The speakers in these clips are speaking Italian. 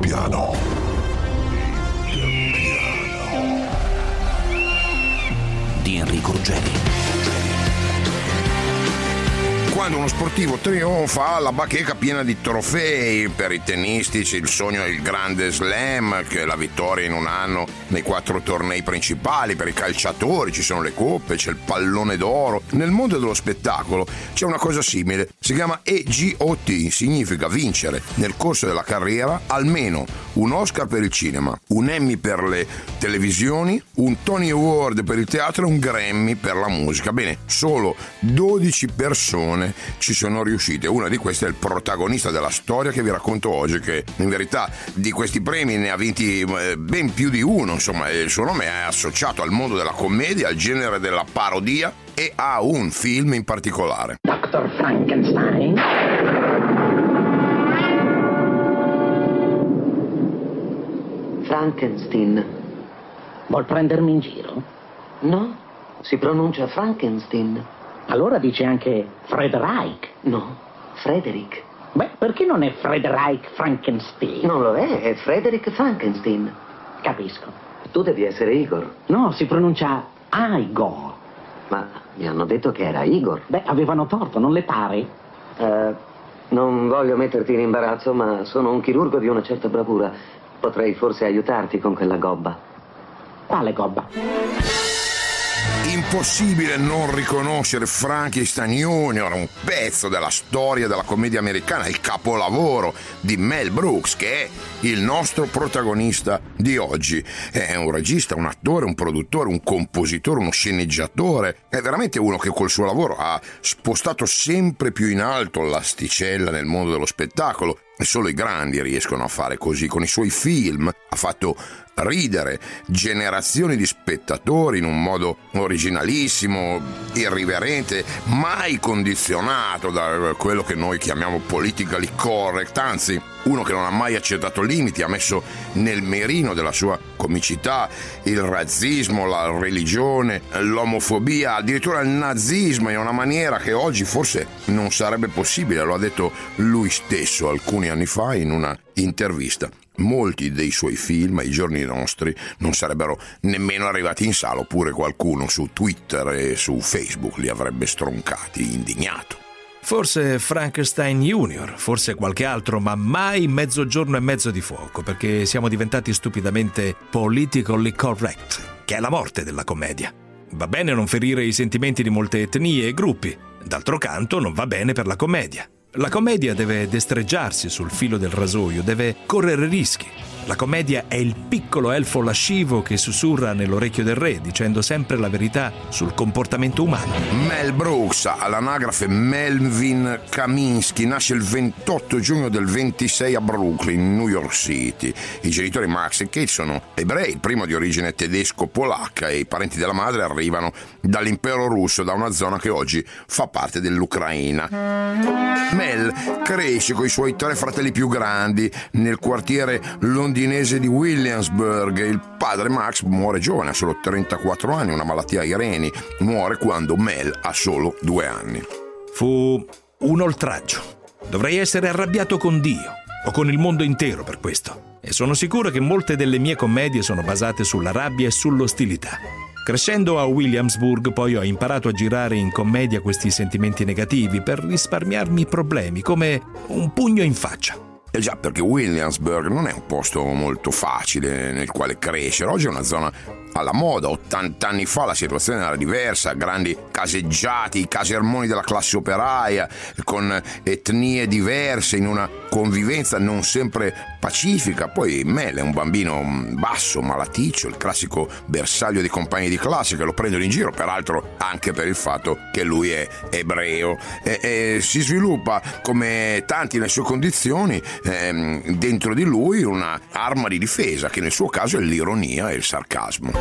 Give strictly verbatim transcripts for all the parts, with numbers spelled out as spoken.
piano. Di Enrico Ruggeri. Quando uno sportivo trionfa, ha la bacheca piena di trofei. Per i tennistici il sogno è il grande slam, che è la vittoria in un anno nei quattro tornei principali. Per i calciatori ci sono le coppe, c'è il pallone d'oro. Nel mondo dello spettacolo c'è una cosa simile, si chiama E G O T, significa vincere nel corso della carriera almeno un Oscar per il cinema, un Emmy per le televisioni, un Tony Award per il teatro e un Grammy per la musica. Bene, solo dodici persone ci sono riuscite. Una di queste è il protagonista della storia che vi racconto oggi, che in verità di questi premi ne ha vinti ben più di uno. Insomma, il suo nome è associato al mondo della commedia, al genere della parodia e a un film in particolare. Doctor Frankenstein. Frankenstein. Vuol prendermi in giro? No, si pronuncia Frankenstein. Allora dice anche Frederick. No, Frederick. Beh, perché non è Frederick Frankenstein? Non lo è, è Frederick Frankenstein. Capisco. Tu devi essere Igor. No, si pronuncia Igor. Ma mi hanno detto che era Igor. Beh, avevano torto, non le pare? Uh, non voglio metterti in imbarazzo, ma sono un chirurgo di una certa bravura. Potrei forse aiutarti con quella gobba. Quale gobba? Impossibile non riconoscere Frankenstein Junior, un pezzo della storia della commedia americana, il capolavoro di Mel Brooks, che è il nostro protagonista di oggi. È un regista, un attore, un produttore, un compositore, uno sceneggiatore. È veramente uno che col suo lavoro ha spostato sempre più in alto l'asticella nel mondo dello spettacolo. E solo i grandi riescono a fare così. Con i suoi film ha fatto ridere generazioni di spettatori in un modo originalissimo, irriverente, mai condizionato da quello che noi chiamiamo politically correct, anzi uno che non ha mai accettato limiti, ha messo nel mirino della sua comicità il razzismo, la religione, l'omofobia, addirittura il nazismo, in una maniera che oggi forse non sarebbe possibile. Lo ha detto lui stesso alcuni anni fa in una intervista. Molti dei suoi film ai giorni nostri non sarebbero nemmeno arrivati in sala, oppure qualcuno su Twitter e su Facebook li avrebbe stroncati indignato. Forse Frankenstein Junior, forse qualche altro, ma mai Mezzogiorno e mezzo di fuoco, perché siamo diventati stupidamente politically correct, che è la morte della commedia. Va bene non ferire i sentimenti di molte etnie e gruppi, d'altro canto non va bene per la commedia. La commedia deve destreggiarsi sul filo del rasoio, deve correre rischi. La commedia è il piccolo elfo lascivo che sussurra nell'orecchio del re, dicendo sempre la verità sul comportamento umano. Mel Brooks, all'anagrafe Melvin Kaminsky, nasce il ventotto giugno del ventisei a Brooklyn, New York City. I genitori Max e Kate sono ebrei, il primo di origine tedesco-polacca, e i parenti della madre arrivano dall'impero russo, da una zona che oggi fa parte dell'Ucraina. Mel cresce con i suoi tre fratelli più grandi nel quartiere londinese di Williamsburg. Il padre Max muore giovane, ha solo trentaquattro anni, una malattia ai reni. Muore quando Mel ha solo due anni. Fu un oltraggio. Dovrei essere arrabbiato con Dio o con il mondo intero per questo. E sono sicuro che molte delle mie commedie sono basate sulla rabbia e sull'ostilità. Crescendo a Williamsburg poi ho imparato a girare in commedia questi sentimenti negativi per risparmiarmi problemi, come un pugno in faccia. Eh già, perché Williamsburg non è un posto molto facile nel quale crescere. Oggi è una zona alla moda. ottanta anni fa la situazione era diversa, grandi caseggiati, casermoni della classe operaia, con etnie diverse, in una convivenza non sempre pacifica. Poi Mel è un bambino basso, malaticcio, il classico bersaglio dei compagni di classe che lo prendono in giro, peraltro anche per il fatto che lui è ebreo, e, e si sviluppa, come tanti nelle sue condizioni, ehm, dentro di lui una arma di difesa, che nel suo caso è l'ironia e il sarcasmo.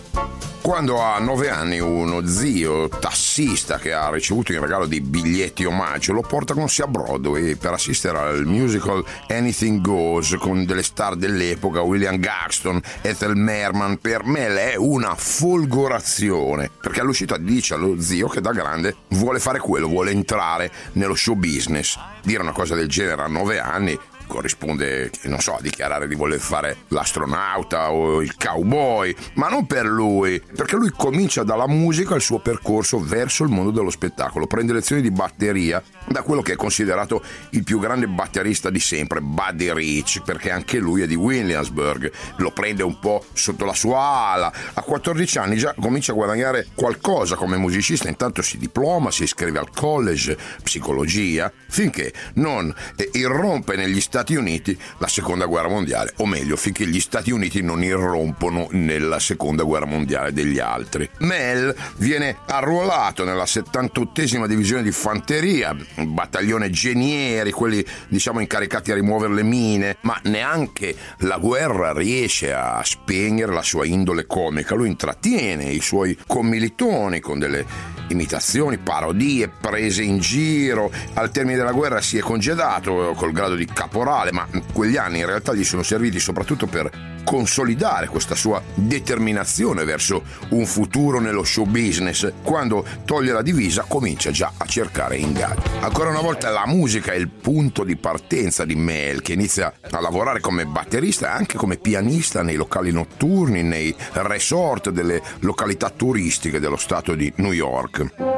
Quando ha nove anni, uno zio tassista che ha ricevuto in regalo dei biglietti omaggio lo porta con sé a Broadway per assistere al musical Anything Goes con delle star dell'epoca, William Gaxton, Ethel Merman. Per Mel è una folgorazione, perché all'uscita dice allo zio che da grande vuole fare quello, vuole entrare nello show business. Dire una cosa del genere a nove anni corrisponde, non so, a dichiarare di voler fare l'astronauta o il cowboy, ma non per lui, perché lui comincia dalla musica il suo percorso verso il mondo dello spettacolo, prende lezioni di batteria da quello che è considerato il più grande batterista di sempre, Buddy Rich, perché anche lui è di Williamsburg, lo prende un po' sotto la sua ala. A quattordici anni già comincia a guadagnare qualcosa come musicista, intanto si diploma, si iscrive al college, psicologia, finché non irrompe negli Stati Uniti la seconda guerra mondiale, o meglio, finché gli Stati Uniti non irrompono nella seconda guerra mondiale degli altri. Mel viene arruolato nella settantottesima divisione di fanteria, battaglione genieri, quelli diciamo incaricati a rimuovere le mine, ma neanche la guerra riesce a spegnere la sua indole comica. Lui intrattiene i suoi commilitoni con delle imitazioni, parodie, prese in giro. Al termine della guerra si è congedato col grado di caporale, ma quegli anni in realtà gli sono serviti soprattutto per consolidare questa sua determinazione verso un futuro nello show business. Quando toglie la divisa comincia già a cercare ingaggi. Ancora una volta la musica è il punto di partenza di Mel, che inizia a lavorare come batterista e anche come pianista nei locali notturni, nei resort delle località turistiche dello stato di New York.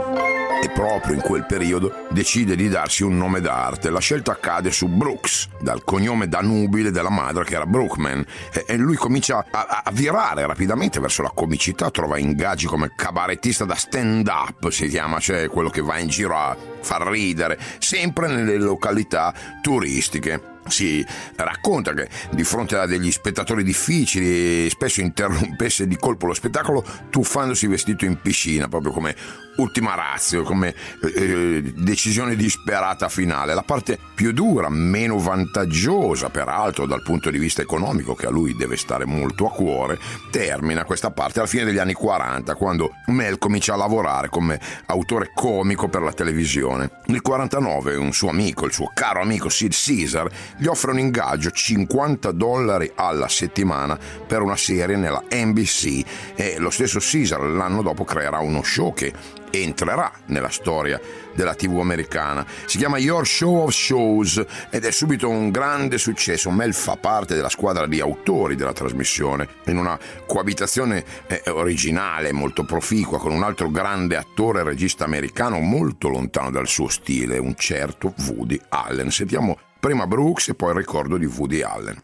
E proprio in quel periodo decide di darsi un nome d'arte. La scelta cade su Brooks, dal cognome danubile della madre che era Brookman, e lui comincia a, a virare rapidamente verso la comicità, trova ingaggi come cabarettista da stand-up, si chiama, cioè quello che va in giro a far ridere, sempre nelle località turistiche. Si racconta che di fronte a degli spettatori difficili spesso interrompesse di colpo lo spettacolo tuffandosi vestito in piscina, proprio come ultima ratio, come eh, decisione disperata finale. La parte più dura, meno vantaggiosa peraltro dal punto di vista economico, che a lui deve stare molto a cuore, termina questa parte alla fine degli anni quaranta, quando Mel comincia a lavorare come autore comico per la televisione. Nel quarantanove un suo amico, il suo caro amico Sid Caesar, gli offre un ingaggio, cinquanta dollari alla settimana per una serie nella N B C, e lo stesso Caesar l'anno dopo creerà uno show che entrerà nella storia della tivù americana. Si chiama Your Show of Shows ed è subito un grande successo. Mel fa parte della squadra di autori della trasmissione, in una coabitazione eh, originale, molto proficua, con un altro grande attore e regista americano molto lontano dal suo stile, un certo Woody Allen. Sentiamo prima Brooks e poi il ricordo di Woody Allen.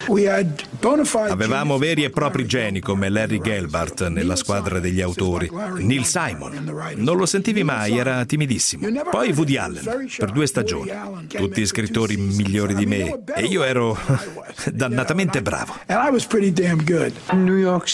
Avevamo veri e propri geni come Larry Gelbart nella squadra degli autori. Neil Simon, non lo sentivi mai, era timidissimo. Poi Woody Allen, per due stagioni. Tutti scrittori migliori di me e io ero dannatamente bravo. A New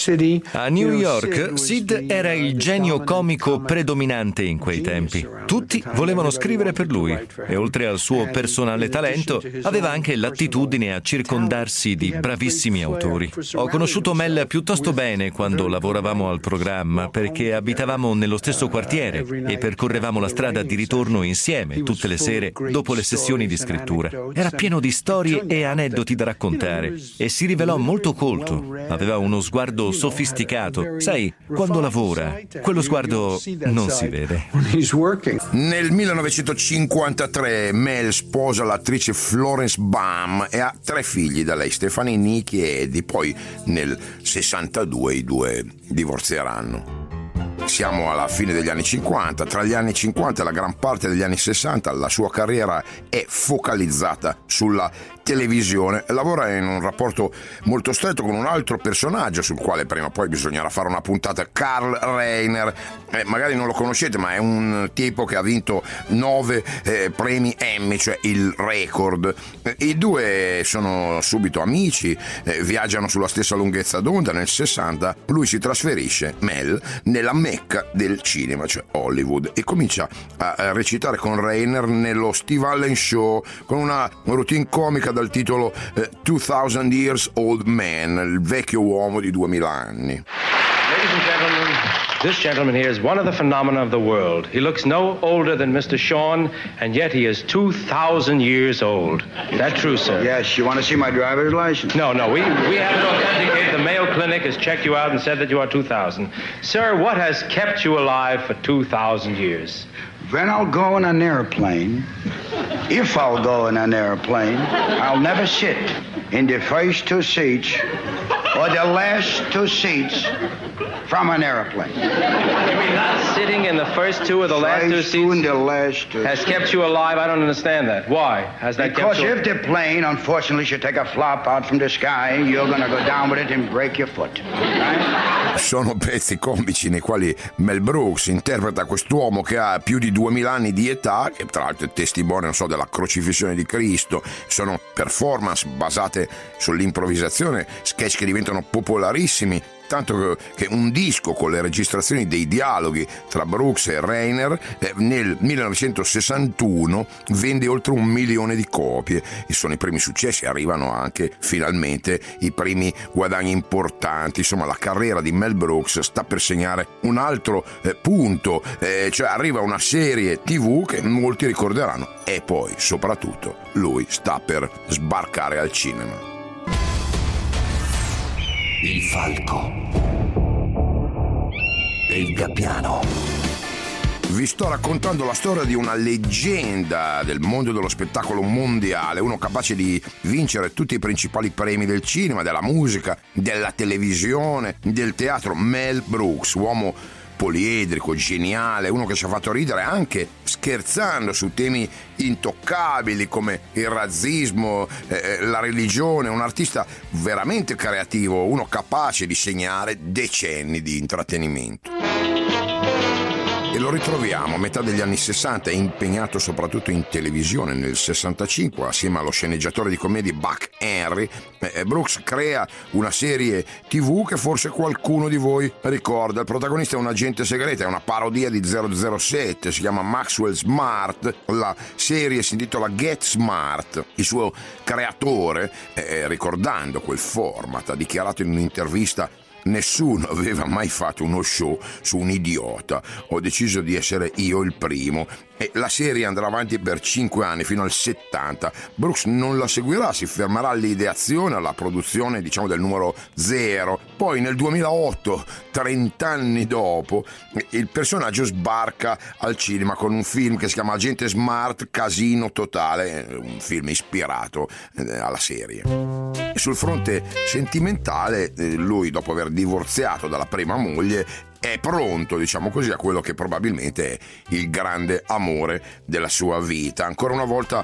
York, Sid era il genio comico predominante in quei tempi. Tutti volevano scrivere per lui e oltre al suo personale talento aveva anche l'attitudine a circondarsi di bravissimi autori. Ho conosciuto Mel piuttosto bene quando lavoravamo al programma, perché abitavamo nello stesso quartiere e percorrevamo la strada di ritorno insieme tutte le sere dopo le sessioni di scrittura. Era pieno di storie e aneddoti da raccontare e si rivelò molto colto. Aveva uno sguardo sofisticato. Sai, quando lavora, quello sguardo non si vede. Nel millenovecentocinquantatré Mel sposa l'attrice Florence Baum e ha tre figli da lei, Stephanie, Nicky e Eddie. Poi nel sessantadue i due divorzieranno. Siamo alla fine degli anni cinquanta. Tra gli anni cinquanta e la gran parte degli anni sessanta la sua carriera è focalizzata sulla televisione. Lavora in un rapporto molto stretto con un altro personaggio sul quale prima o poi bisognerà fare una puntata, Carl Reiner. Eh, magari non lo conoscete, ma è un tipo che ha vinto nove eh, premi Emmy, cioè il record. Eh, I due sono subito amici, eh, viaggiano sulla stessa lunghezza d'onda. Nel sessanta lui si trasferisce, Mel, nella mecca del cinema, cioè Hollywood, e comincia a recitare con Reiner nello Steve Allen Show, con una routine comica dal titolo eh, two thousand Years Old Man, il vecchio uomo di duemila anni. Ladies and gentlemen, this gentleman here is one of the phenomena of the world. He looks no older than Mister Sean, and yet he is two thousand years old. Is that true, sir? Yes. You want to see my driver's license? No, no. We, we have it authenticated. The Mayo Clinic has checked you out and said that you are two thousand. Sir, what has kept you alive for two thousand years? When I'll go in an airplane, if I'll go in an airplane, I'll never sit in the first two seats or the last two seats from an airplane. You mean not sitting in the first two or the last two seats in the last two has kept you alive? I don't understand that. Why has that because kept you? Because if the plane, unfortunately, should take a flop out from the sky, you're going to go down with it and break your foot. Right? Sono pezzi comici nei quali Mel Brooks interpreta quest'uomo che ha più di duemila anni di età, che tra l'altro è testimone, non so, della crocifissione di Cristo. Sono performance basate sull'improvvisazione, sketch che diventano popolarissimi, tanto che un disco con le registrazioni dei dialoghi tra Brooks e Reiner eh, nel millenovecentosessantuno vende oltre un milione di copie e sono i primi successi, arrivano anche finalmente i primi guadagni importanti. Insomma, la carriera di Mel Brooks sta per segnare un altro eh, punto, eh, cioè arriva una serie tivù che molti ricorderanno e poi soprattutto lui sta per sbarcare al cinema. Il falco e il gabbiano. Vi sto raccontando la storia di una leggenda del mondo dello spettacolo mondiale, uno capace di vincere tutti i principali premi del cinema, della musica, della televisione, del teatro. Mel Brooks, uomo poliedrico, geniale, uno che ci ha fatto ridere anche scherzando su temi intoccabili come il razzismo, eh, la religione, un artista veramente creativo, uno capace di segnare decenni di intrattenimento. E lo ritroviamo a metà degli anni sessanta, è impegnato soprattutto in televisione. Nel sessantacinque, assieme allo sceneggiatore di commedie Buck Henry, eh, Brooks crea una serie tivù che forse qualcuno di voi ricorda. Il protagonista è un agente segreto, è una parodia di zero zero sette, si chiama Maxwell Smart, la serie si intitola Get Smart. Il suo creatore, eh, ricordando quel format, ha dichiarato in un'intervista: nessuno aveva mai fatto uno show su un idiota, ho deciso di essere io il primo. E la serie andrà avanti per cinque anni, fino al settanta. Brooks non la seguirà, si fermerà all'ideazione, alla produzione, diciamo, del numero zero. Poi nel duemilaotto, trent'anni dopo, il personaggio sbarca al cinema con un film che si chiama Agente Smart Casino Totale, un film ispirato alla serie. E sul fronte sentimentale, lui, dopo aver divorziato dalla prima moglie, è pronto, diciamo così, a quello che probabilmente è il grande amore della sua vita. Ancora una volta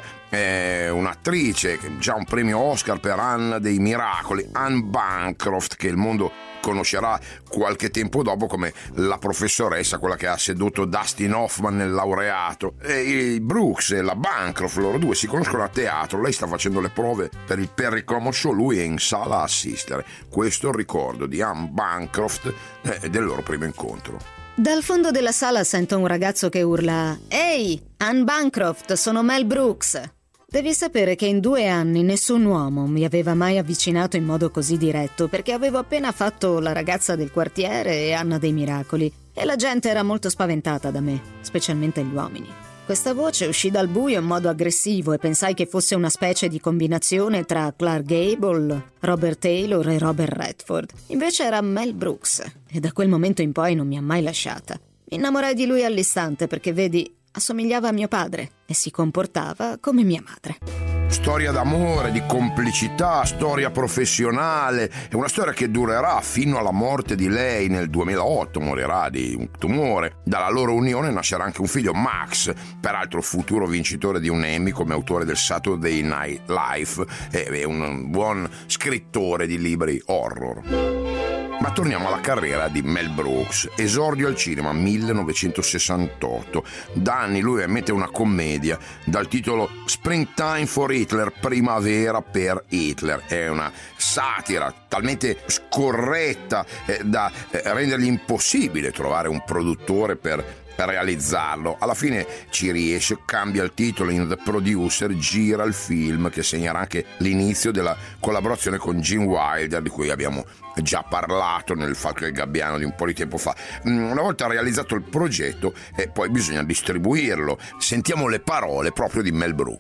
è un'attrice, già un premio Oscar per Anna dei Miracoli, Anne Bancroft, che il mondo conoscerà qualche tempo dopo come la professoressa, quella che ha sedotto Dustin Hoffman nel laureato. E Brooks e la Bancroft, loro due, si conoscono a teatro. Lei sta facendo le prove per il Perry Como Show, lui è in sala a assistere. Questo è il ricordo di Anne Bancroft e del loro primo incontro. Dal fondo della sala sento un ragazzo che urla: «Ehi, Anne Bancroft, sono Mel Brooks!» Devi sapere che in due anni nessun uomo mi aveva mai avvicinato in modo così diretto, perché avevo appena fatto La ragazza del quartiere e Anna dei Miracoli, e la gente era molto spaventata da me, specialmente gli uomini. Questa voce uscì dal buio in modo aggressivo e pensai che fosse una specie di combinazione tra Clark Gable, Robert Taylor e Robert Redford. Invece era Mel Brooks, e da quel momento in poi non mi ha mai lasciata. Mi innamorai di lui all'istante perché, vedi, assomigliava a mio padre e si comportava come mia madre. Storia d'amore, di complicità, storia professionale, è una storia che durerà fino alla morte di lei. Nel duemilaotto morirà di un tumore. Dalla loro unione nascerà anche un figlio, Max, peraltro futuro vincitore di un Emmy come autore del Saturday Night Live, è un buon scrittore di libri horror. Ma torniamo alla carriera di Mel Brooks. Esordio al cinema millenovecentosessantotto. Da anni lui emette una commedia dal titolo Springtime for Hitler, primavera per Hitler. È una satira talmente scorretta eh, da eh, rendergli impossibile trovare un produttore per realizzarlo. Alla fine ci riesce, cambia il titolo in The Producer, gira il film che segnerà anche l'inizio della collaborazione con Gene Wilder, di cui abbiamo già parlato nel Falco e il Gabbiano di un po' di tempo fa. Una volta realizzato il progetto, eh, poi bisogna distribuirlo. Sentiamo le parole proprio di Mel Brooks.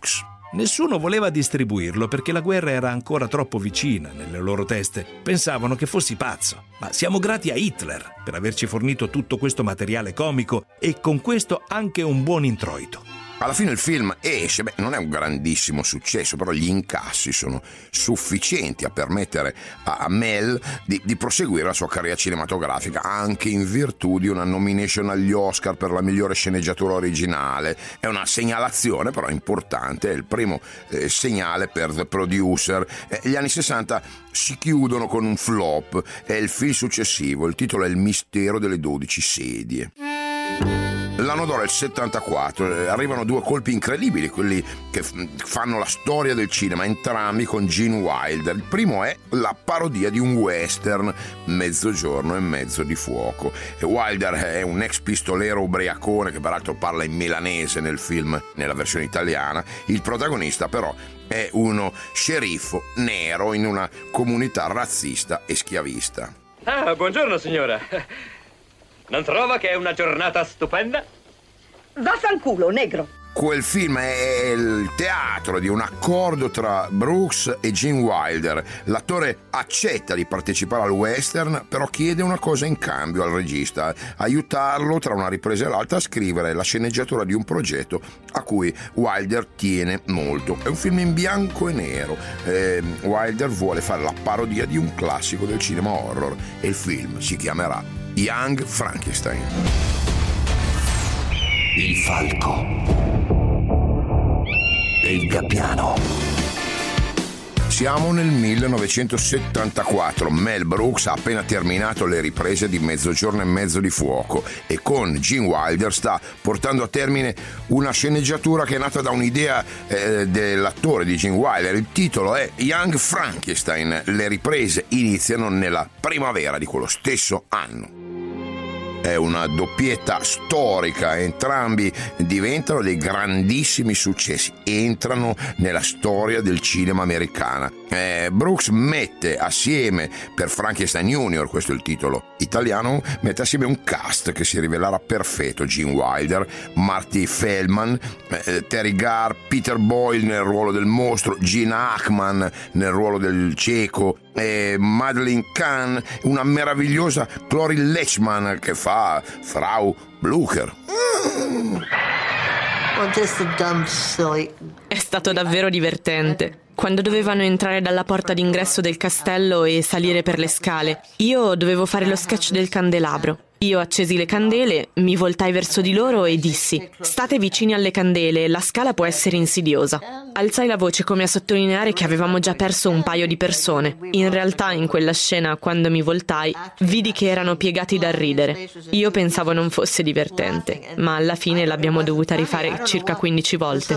Nessuno voleva distribuirlo perché la guerra era ancora troppo vicina nelle loro teste. Pensavano che fossi pazzo. Ma siamo grati a Hitler per averci fornito tutto questo materiale comico e con questo anche un buon introito. Alla fine il film esce, beh, non è un grandissimo successo, però gli incassi sono sufficienti a permettere a Mel di, di proseguire la sua carriera cinematografica, anche in virtù di una nomination agli Oscar per la migliore sceneggiatura originale. È una segnalazione però importante, è il primo eh, segnale per The Producer. Eh, gli anni sessanta si chiudono con un flop, è il film successivo, il titolo è Il mistero delle dodici sedie. L'anno d'oro è il settantaquattro, arrivano due colpi incredibili, quelli che fanno la storia del cinema, entrambi con Gene Wilder. Il primo è la parodia di un western, Mezzogiorno e mezzo di fuoco. E Wilder è un ex pistolero ubriacone che peraltro parla in milanese nel film, nella versione italiana. Il protagonista però è uno sceriffo nero in una comunità razzista e schiavista. Ah, buongiorno signora. Non trova che è una giornata stupenda? Vaffanculo, negro. Quel film è il teatro di un accordo tra Brooks e Gene Wilder. L'attore accetta di partecipare al western, però chiede una cosa in cambio al regista: aiutarlo tra una ripresa e l'altra a scrivere la sceneggiatura di un progetto a cui Wilder tiene molto. È un film in bianco e nero. Eh, Wilder vuole fare la parodia di un classico del cinema horror e il film si chiamerà Young Frankenstein. Il falco e il gabbiano. Siamo nel millenovecentosettantaquattro, Mel Brooks ha appena terminato le riprese di Mezzogiorno e mezzo di fuoco e con Gene Wilder sta portando a termine una sceneggiatura che è nata da un'idea eh, dell'attore di Gene Wilder. Il titolo è Young Frankenstein. Le riprese iniziano nella primavera di quello stesso anno. È una doppietta storica, entrambi diventano dei grandissimi successi, entrano nella storia del cinema americana. Eh, Brooks mette assieme, per Frankenstein Junior, questo è il titolo italiano, mette assieme un cast che si rivelerà perfetto: Gene Wilder, Marty Feldman, eh, Terry Garr, Peter Boyle nel ruolo del mostro, Gene Hackman nel ruolo del cieco, e Madeleine Kahn, una meravigliosa Cloris Leachman che fa Frau Blucher. Mm. È stato davvero divertente. Quando dovevano entrare dalla porta d'ingresso del castello e salire per le scale, io dovevo fare lo sketch del candelabro. Io accesi le candele, mi voltai verso di loro e dissi: state vicini alle candele, la scala può essere insidiosa. Alzai la voce come a sottolineare che avevamo già perso un paio di persone. In realtà, in quella scena, quando mi voltai, vidi che erano piegati dal ridere. Io pensavo non fosse divertente, ma alla fine l'abbiamo dovuta rifare circa quindici volte.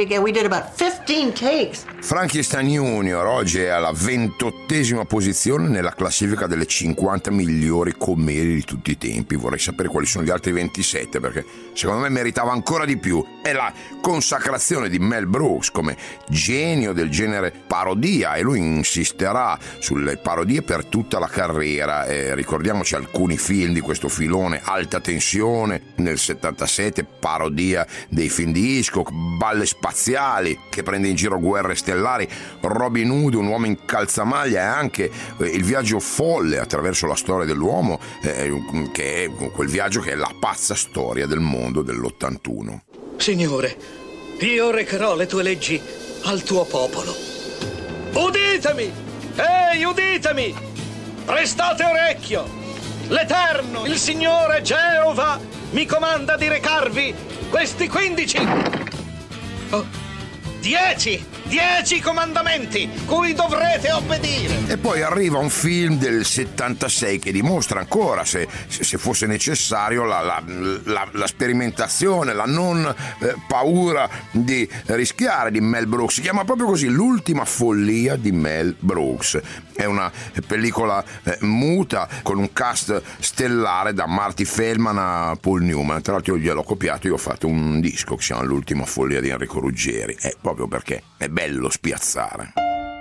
Frankenstein Junior oggi è alla ventottesima posizione nella classifica delle cinquanta migliori commedie di tutti i tempi. Vorrei sapere quali sono gli altri ventisette, perché secondo me meritava ancora di più. È la consacrazione di Mel Brooks come genio del genere parodia, e lui insisterà sulle parodie per tutta la carriera. Eh, ricordiamoci alcuni film di questo filone: Alta tensione nel settantasette, parodia dei film di Hitchcock, Balle spaziali che prende in giro Guerre stellari, Robin Hood, un uomo in calzamaglia, e anche eh, Il viaggio folle attraverso la storia dell'uomo, eh, che è quel viaggio che è la pazza storia del mondo dell'ottantuno. Signore, io recherò le tue leggi al tuo popolo. Uditemi! Ehi, uditemi! Prestate orecchio! L'Eterno, il Signore Geova, mi comanda di recarvi questi quindici... Oh, dieci! Dieci comandamenti cui dovrete obbedire. E poi arriva un film del settantasei che dimostra ancora, se, se fosse necessario, la, la, la, la sperimentazione, la non eh, paura di rischiare di Mel Brooks. Si chiama proprio così, L'ultima follia di Mel Brooks. È una pellicola eh, muta con un cast stellare da Marty Feldman a Paul Newman. Tra l'altro io gliel'ho copiato, io ho fatto un disco che si chiama L'ultima follia di Enrico Ruggeri, è proprio perché è bello spiazzare.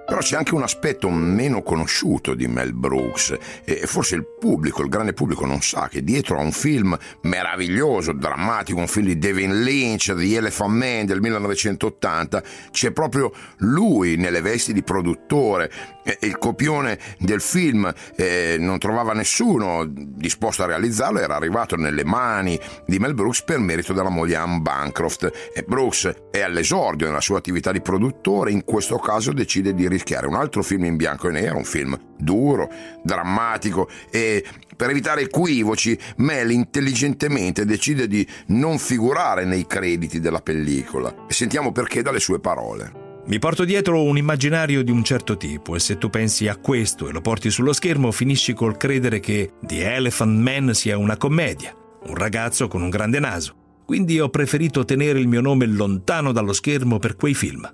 Però c'è anche un aspetto meno conosciuto di Mel Brooks e forse il pubblico, il grande pubblico non sa che dietro a un film meraviglioso, drammatico, un film di David Lynch, The Elephant Man del millenovecentottanta, c'è proprio lui nelle vesti di produttore. Il copione del film eh, non trovava nessuno disposto a realizzarlo, era arrivato nelle mani di Mel Brooks per merito della moglie Anne Bancroft, e Brooks è all'esordio nella sua attività di produttore. In questo caso decide di rischiare un altro film in bianco e nero, un film duro, drammatico, e per evitare equivoci Mel intelligentemente decide di non figurare nei crediti della pellicola, e sentiamo perché dalle sue parole. Mi porto dietro un immaginario di un certo tipo, e se tu pensi a questo e lo porti sullo schermo finisci col credere che The Elephant Man sia una commedia, un ragazzo con un grande naso. Quindi ho preferito tenere il mio nome lontano dallo schermo per quei film.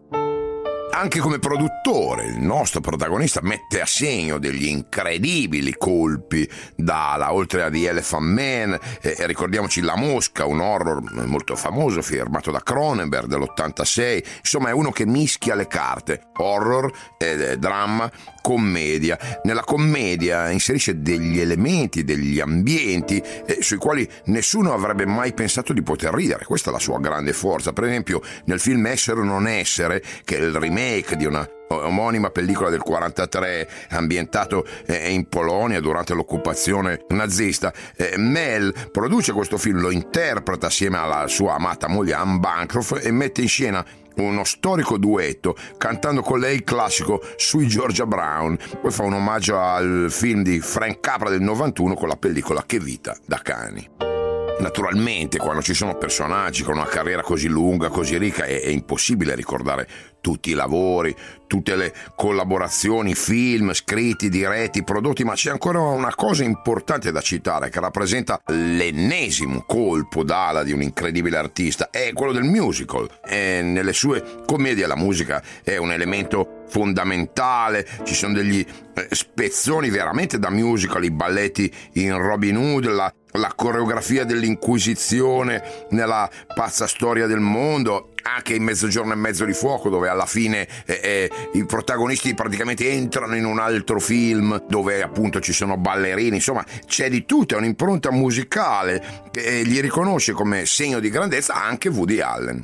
Anche come produttore, il nostro protagonista mette a segno degli incredibili colpi d'ala, oltre a The Elephant Man, eh, ricordiamoci La Mosca, un horror molto famoso firmato da Cronenberg dell'ottantasei. Insomma, è uno che mischia le carte, horror, eh, dramma, commedia. Nella commedia inserisce degli elementi, degli ambienti eh, sui quali nessuno avrebbe mai pensato di poter ridere. Questa è la sua grande forza. Per esempio nel film Essere o non essere, che è il remake di una omonima pellicola del quarantatré ambientato eh, in Polonia durante l'occupazione nazista, eh, Mel produce questo film, lo interpreta assieme alla sua amata moglie Anne Bancroft e mette in scena uno storico duetto cantando con lei il classico Sui Georgia Brown. Poi fa un omaggio al film di Frank Capra del novantuno con la pellicola Che vita da cani. Naturalmente, quando ci sono personaggi con una carriera così lunga, così ricca, è, è impossibile ricordare tutti i lavori, tutte le collaborazioni, film, scritti, diretti, prodotti, ma c'è ancora una cosa importante da citare che rappresenta l'ennesimo colpo d'ala di un incredibile artista, è quello del musical. E nelle sue commedie la musica è un elemento fondamentale, ci sono degli eh, spezzoni veramente da musical, i balletti in Robin Hood, la la coreografia dell'Inquisizione nella Pazza storia del mondo, anche in Mezzogiorno e mezzo di fuoco, dove alla fine eh, eh, i protagonisti praticamente entrano in un altro film dove appunto ci sono ballerini. Insomma, c'è di tutto, è un'impronta musicale che gli riconosce come segno di grandezza anche Woody Allen.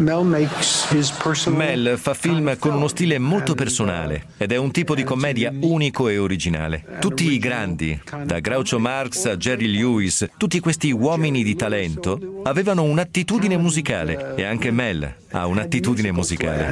Mel fa film con uno stile molto personale ed è un tipo di commedia unico e originale. Tutti i grandi, da Groucho Marx a Jerry Lewis, tutti questi uomini di talento avevano un'attitudine musicale, e anche Mel ha un'attitudine musicale.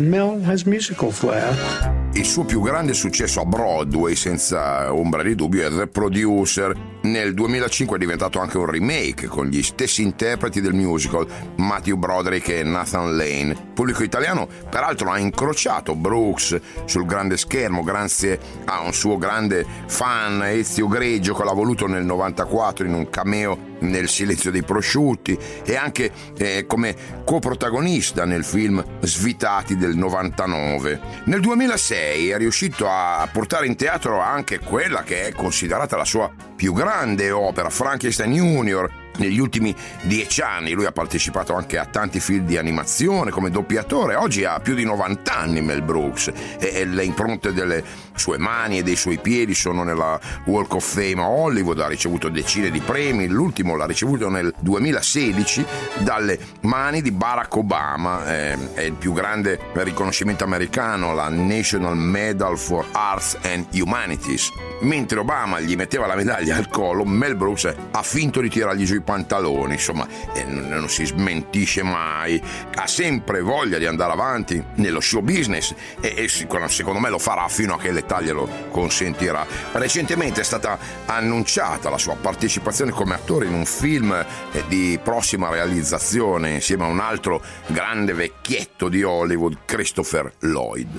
Il suo più grande successo a Broadway, senza ombra di dubbio, è The Producer. Nel duemilacinque è diventato anche un remake con gli stessi interpreti del musical, Matthew Broderick e Nathan Lane. Il pubblico italiano peraltro ha incrociato Brooks sul grande schermo grazie a un suo grande fan, Ezio Greggio, che l'ha voluto nel novantaquattro in un cameo nel Silenzio dei prosciutti, e anche eh, come coprotagonista nel film Svitati del novantanove. Nel duemilasei è riuscito a portare in teatro anche quella che è considerata la sua più grande opera, Frankenstein Junior. Negli ultimi dieci anni lui ha partecipato anche a tanti film di animazione come doppiatore. Oggi ha più di novanta anni Mel Brooks e le impronte delle sue mani e dei suoi piedi sono nella Walk of Fame a Hollywood. Ha ricevuto decine di premi, l'ultimo l'ha ricevuto nel duemilasedici dalle mani di Barack Obama. Eh, è il più grande riconoscimento americano, la National Medal for Arts and Humanities. Mentre Obama gli metteva la medaglia al collo, Mel Brooks ha finto di tirargli giù i pantaloni. Insomma, eh, non, non si smentisce mai, ha sempre voglia di andare avanti nello show business e, e secondo me lo farà fino a che l'età glielo consentirà. Recentemente è stata annunciata la sua partecipazione come attore in un film eh, di prossima realizzazione insieme a un altro grande vecchietto di Hollywood, Christopher Lloyd.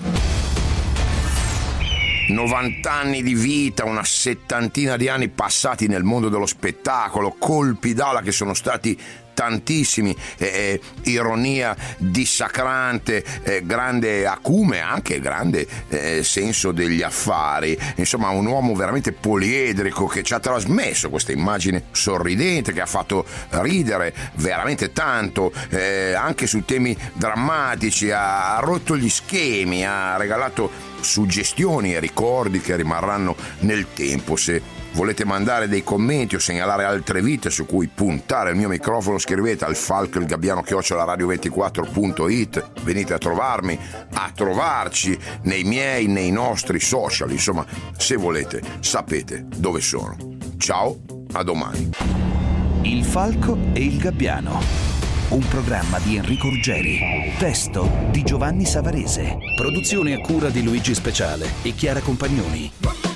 novanta anni di vita, una settantina di anni passati nel mondo dello spettacolo, colpi d'ala che sono stati tantissimi, eh, ironia dissacrante, eh, grande acume, anche grande eh, senso degli affari. Insomma, un uomo veramente poliedrico che ci ha trasmesso questa immagine sorridente, che ha fatto ridere veramente tanto, eh, anche su temi drammatici, ha, ha rotto gli schemi, ha regalato suggestioni e ricordi che rimarranno nel tempo. Se volete mandare dei commenti o segnalare altre vite su cui puntare il mio microfono, scrivete al falco il gabbiano chiocciola radio ventiquattro punto it, venite a trovarmi, a trovarci nei miei, nei nostri social, insomma, se volete sapete dove sono. Ciao, a domani. Il falco e il gabbiano, un programma di Enrico Ruggeri, testo di Giovanni Savarese, produzione a cura di Luigi Speciale e Chiara Compagnoni.